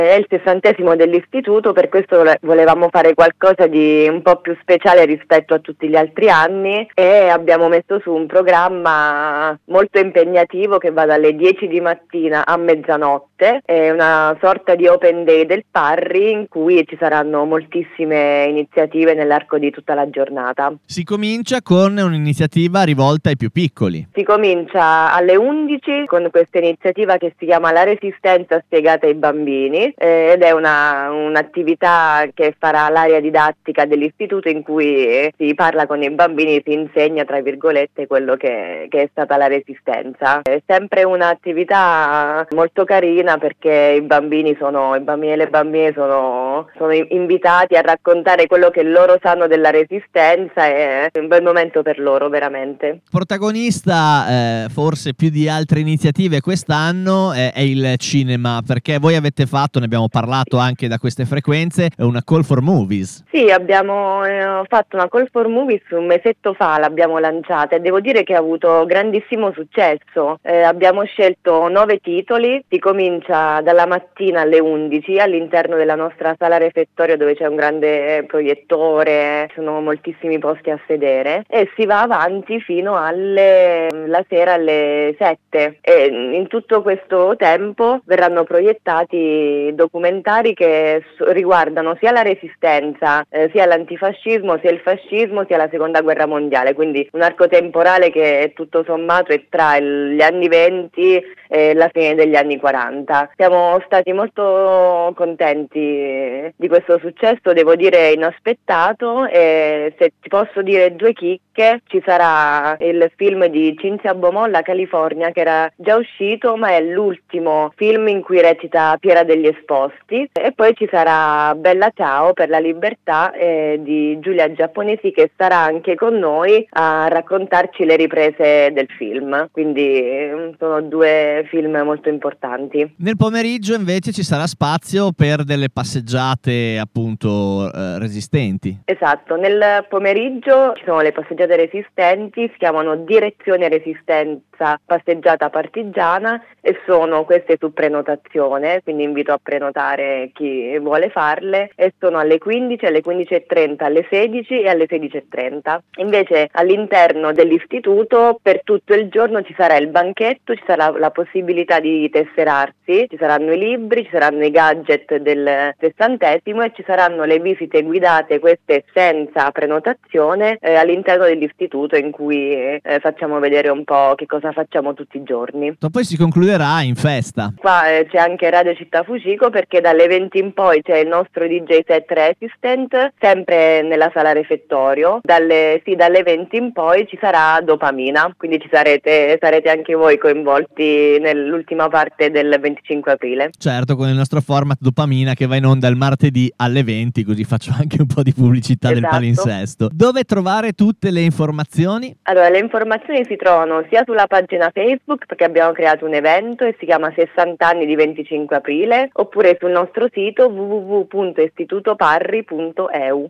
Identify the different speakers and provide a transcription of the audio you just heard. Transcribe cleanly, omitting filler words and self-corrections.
Speaker 1: È il 60° dell'istituto, per questo volevamo fare qualcosa di un po' più speciale rispetto a tutti gli altri anni e abbiamo messo su un programma molto impegnativo che va dalle 10 di mattina a mezzanotte. È una sorta di open day del Parri in cui ci saranno moltissime iniziative nell'arco di tutta la giornata.
Speaker 2: Si comincia con un'iniziativa rivolta ai più piccoli.
Speaker 1: Si comincia alle 11 con questa iniziativa che si chiama La Resistenza spiegata ai bambini ed è un'attività che farà l'area didattica dell'istituto in cui si parla con i bambini, si insegna tra virgolette quello che è stata la Resistenza. È sempre un'attività molto carina perché i bambini e le bambine sono invitati a raccontare quello che loro sanno della Resistenza. È un bel momento per loro, veramente.
Speaker 2: Protagonista, forse più di altre iniziative quest'anno, è il cinema, perché voi avete fatto, ne abbiamo parlato anche da queste frequenze, una call for movies.
Speaker 1: Sì, abbiamo fatto una call for movies un mesetto fa, l'abbiamo lanciata e devo dire che ha avuto grandissimo successo. Abbiamo scelto 9 titoli, si comincia dalla mattina alle 11 all'interno della nostra sala refettorio dove c'è un grande proiettore, ci sono moltissimi posti a sedere e si va avanti fino la sera alle 7 e in tutto questo tempo verranno proiettati documentari che riguardano sia la Resistenza, sia l'antifascismo, sia il fascismo, sia la seconda guerra mondiale, quindi un arco temporale che tutto sommato è tra gli anni 20 e la fine degli anni 40. Siamo stati molto contenti di questo successo, devo dire inaspettato, e se ti posso dire 2 chicche, ci sarà il film di Cinzia Bomolla, California, che era già uscito ma è l'ultimo film in cui recita Piera degli Esposti, e poi ci sarà Bella Ciao per la libertà di Giulia Giapponesi, che sarà anche con noi a raccontarci le riprese del film, quindi sono 2 film molto importanti.
Speaker 2: Nel pomeriggio invece ci sarà spazio per delle passeggiate appunto resistenti.
Speaker 1: Esatto, nel pomeriggio ci sono le passeggiate resistenti, si chiamano Direzione Resistenza Passeggiata Partigiana e sono queste su prenotazione, quindi invito a prenotare chi vuole farle, e sono alle 15, alle 15:30, alle 16 e alle 16:30. Invece all'interno dell'istituto per tutto il giorno ci sarà il banchetto, ci sarà la possibilità di tesserarsi, ci saranno i libri, ci saranno i gadget del 60° e ci saranno le visite guidate, queste senza prenotazione, all'interno dell'istituto in cui facciamo vedere un po' che cosa facciamo tutti i giorni.
Speaker 2: Poi si concluderà in festa.
Speaker 1: Qua c'è anche Radio Città Fucico perché dalle 20 in poi c'è il nostro DJ set Resistant, sempre nella sala refettorio. Dalle 20 in poi ci sarà Dopamina, quindi sarete anche voi coinvolti nell'ultima parte del 25 aprile.
Speaker 2: Certo, con il nostro format Dopamina che va in onda il martedì alle 20, così faccio anche un po' di pubblicità del palinsesto. Dove trovare tutte le informazioni?
Speaker 1: Allora, le informazioni si trovano sia sulla pagina Facebook, perché abbiamo creato un evento e si chiama 60 anni di 25 aprile, oppure sul nostro sito www.istitutoparri.eu.